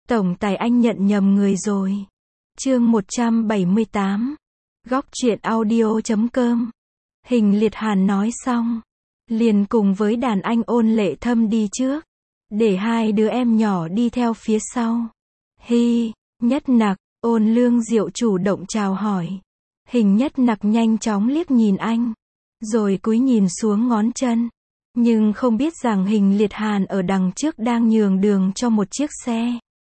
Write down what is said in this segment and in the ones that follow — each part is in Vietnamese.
Tổng tài anh nhận nhầm người rồi. Chương 178. Góc truyện audio.com. Hình Liệt Hàn nói xong, liền cùng với đàn anh Ôn Lệ Thâm đi trước, để hai đứa em nhỏ đi theo phía sau. Hi, Nhất Nặc, Ôn Lương Diệu chủ động chào hỏi. Hình Nhất Nặc nhanh chóng liếc nhìn anh, rồi cúi nhìn xuống ngón chân, nhưng không biết rằng Hình Liệt Hàn ở đằng trước đang nhường đường cho một chiếc xe.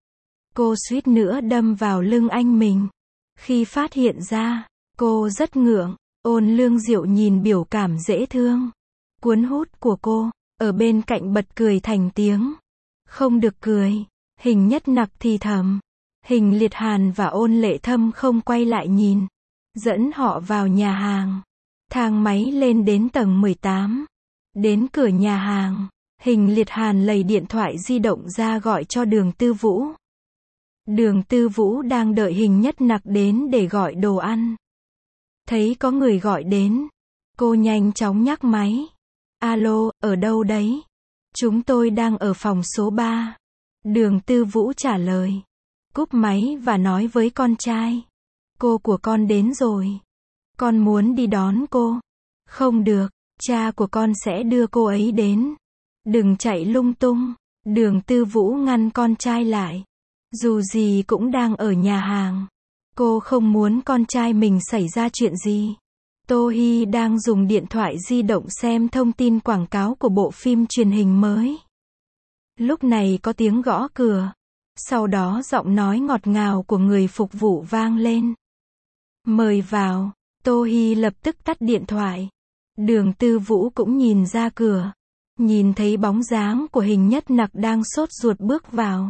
Cô suýt nữa đâm vào lưng anh mình. Khi phát hiện ra, cô rất ngượng. Ôn Lương Diệu nhìn biểu cảm dễ thương, cuốn hút của cô, ở bên cạnh bật cười thành tiếng. Không được cười, Hình Nhất Nặc thì thầm. Hình Liệt Hàn và Ôn Lệ Thâm không quay lại nhìn, dẫn họ vào nhà hàng. Thang máy lên đến tầng 18. Đến cửa nhà hàng, Hình Liệt Hàn lấy điện thoại di động ra gọi cho Đường Tư Vũ. Đường Tư Vũ đang đợi Hình Nhất Nặc đến để gọi đồ ăn. Thấy có người gọi đến, cô nhanh chóng nhắc máy. Alo, ở đâu đấy? Chúng tôi đang ở phòng số 3. Đường Tư Vũ trả lời. Cúp máy và nói với con trai. Cô của con đến rồi. Con muốn đi đón cô. Không được, cha của con sẽ đưa cô ấy đến. Đừng chạy lung tung. Đường Tư Vũ ngăn con trai lại. Dù gì cũng đang ở nhà hàng. Cô không muốn con trai mình xảy ra chuyện gì. Tô Hi đang dùng điện thoại di động xem thông tin quảng cáo của bộ phim truyền hình mới. Lúc này có tiếng gõ cửa. Sau đó giọng nói ngọt ngào của người phục vụ vang lên. Mời vào. Tô Hi lập tức tắt điện thoại. Đường Tư Vũ cũng nhìn ra cửa. Nhìn thấy bóng dáng của Hình Nhất Nặc đang sốt ruột bước vào.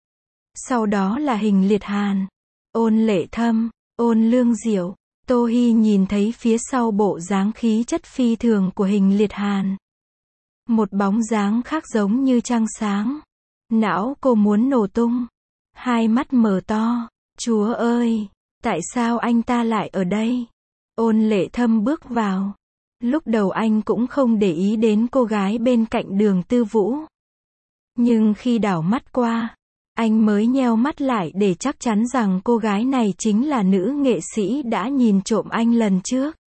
Sau đó là Hình Liệt Hàn, Ôn Lệ Thâm, Ôn Lương Diệu. Tô Hi nhìn thấy phía sau bộ dáng khí chất phi thường của Hình Liệt Hàn. Một bóng dáng khác giống như trăng sáng. Não cô muốn nổ tung. Hai mắt mở to. Chúa ơi, tại sao anh ta lại ở đây? Ôn Lệ Thâm bước vào. Lúc đầu anh cũng không để ý đến cô gái bên cạnh Đường Tư Vũ. Nhưng khi đảo mắt qua, anh mới nheo mắt lại để chắc chắn rằng cô gái này chính là nữ nghệ sĩ đã nhìn trộm anh lần trước.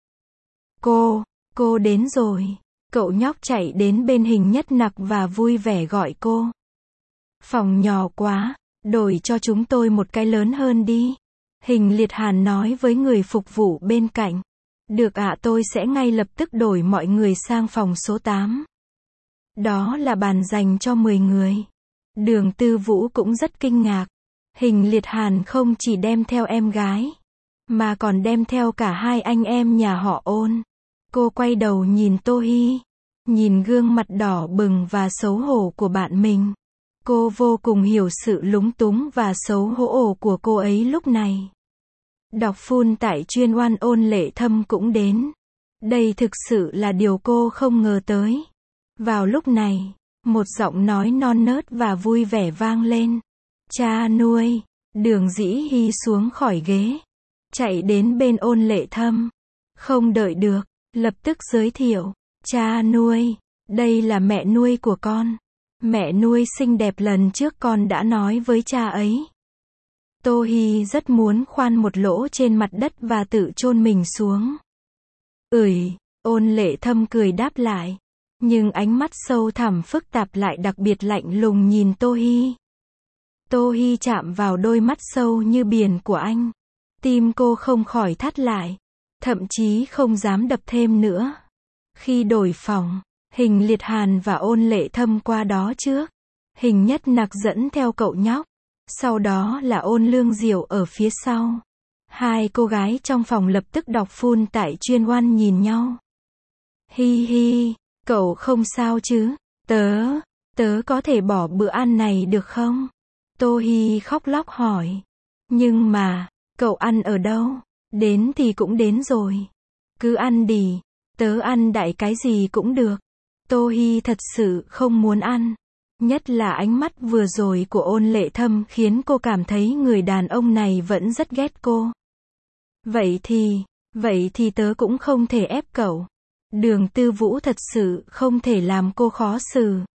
Cô đến rồi. Cậu nhóc chạy đến bên Hình Nhất Nặc và vui vẻ gọi cô. Phòng nhỏ quá, đổi cho chúng tôi một cái lớn hơn đi. Hình Liệt Hàn nói với người phục vụ bên cạnh. Được ạ, tôi sẽ ngay lập tức đổi mọi người sang phòng số 8. Đó là bàn dành cho 10 người. Đường Tư Vũ cũng rất kinh ngạc. Hình Liệt Hàn không chỉ đem theo em gái, mà còn đem theo cả hai anh em nhà họ Ôn. Cô quay đầu nhìn Tô Hi, nhìn gương mặt đỏ bừng và xấu hổ của bạn mình. Cô vô cùng hiểu sự lúng túng và xấu hổ của cô ấy lúc này. Đọc full tại chuyên oan. Ôn Lệ Thâm cũng đến. Đây thực sự là điều cô không ngờ tới. Vào lúc này, một giọng nói non nớt và vui vẻ vang lên. Cha nuôi. Đường Dĩ Hi xuống khỏi ghế, chạy đến bên Ôn Lệ Thâm. Không đợi được, lập tức giới thiệu. Cha nuôi, đây là mẹ nuôi của con. Mẹ nuôi xinh đẹp lần trước con đã nói với cha ấy. Tô Hi rất muốn khoan một lỗ trên mặt đất và tự chôn mình xuống. Ôn Lệ Thâm cười đáp lại. Nhưng ánh mắt sâu thẳm phức tạp lại đặc biệt lạnh lùng nhìn Tô Hi. Tô Hi chạm vào đôi mắt sâu như biển của anh. Tim cô không khỏi thắt lại. Thậm chí không dám đập thêm nữa. Khi đổi phòng, Hình Liệt Hàn và Ôn Lệ Thâm qua đó trước. Hình Nhất Nặc dẫn theo cậu nhóc. Sau đó là Ôn Lương Diệu ở phía sau. Hai cô gái trong phòng lập tức đọc full tại chuyên oan nhìn nhau. Hi hi, cậu không sao chứ? Tớ có thể bỏ bữa ăn này được không? Tô Hi khóc lóc hỏi. Nhưng mà, cậu ăn ở đâu? Đến thì cũng đến rồi. Cứ ăn đi, tớ ăn đại cái gì cũng được. Tô Hi thật sự không muốn ăn. Nhất là ánh mắt vừa rồi của Ôn Lệ Thâm khiến cô cảm thấy người đàn ông này vẫn rất ghét cô. Vậy thì tớ cũng không thể ép cậu. Đường Tư Vũ thật sự không thể làm cô khó xử.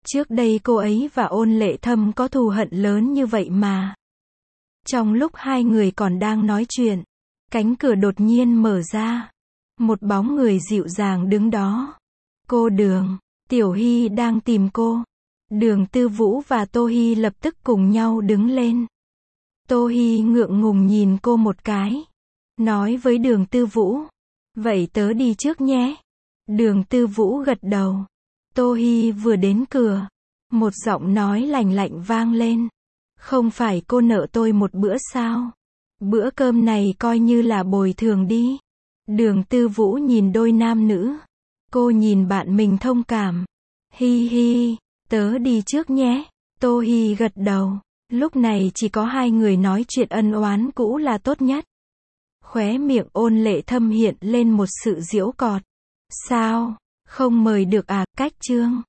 Trước đây cô ấy và Ôn Lệ Thâm có thù hận lớn như vậy mà. Trong lúc hai người còn đang nói chuyện, cánh cửa đột nhiên mở ra. Một bóng người dịu dàng đứng đó. Cô Đường, Tiểu Hy đang tìm cô. Đường Tư Vũ và Tô Hy lập tức cùng nhau đứng lên. Tô Hy ngượng ngùng nhìn cô một cái. Nói với Đường Tư Vũ. Vậy tớ đi trước nhé. Đường Tư Vũ gật đầu. Tô Hy vừa đến cửa. Một giọng nói lành lạnh vang lên. Không phải cô nợ tôi một bữa sao? Bữa cơm này coi như là bồi thường đi. Đường Tư Vũ nhìn đôi nam nữ. Cô nhìn bạn mình thông cảm. Hi hi, tớ đi trước nhé. Tô Hi gật đầu. Lúc này chỉ có hai người nói chuyện ân oán cũ là tốt nhất. Khóe miệng Ôn Lệ Thâm hiện lên một sự giễu cợt. Sao, không mời được à, cách chương.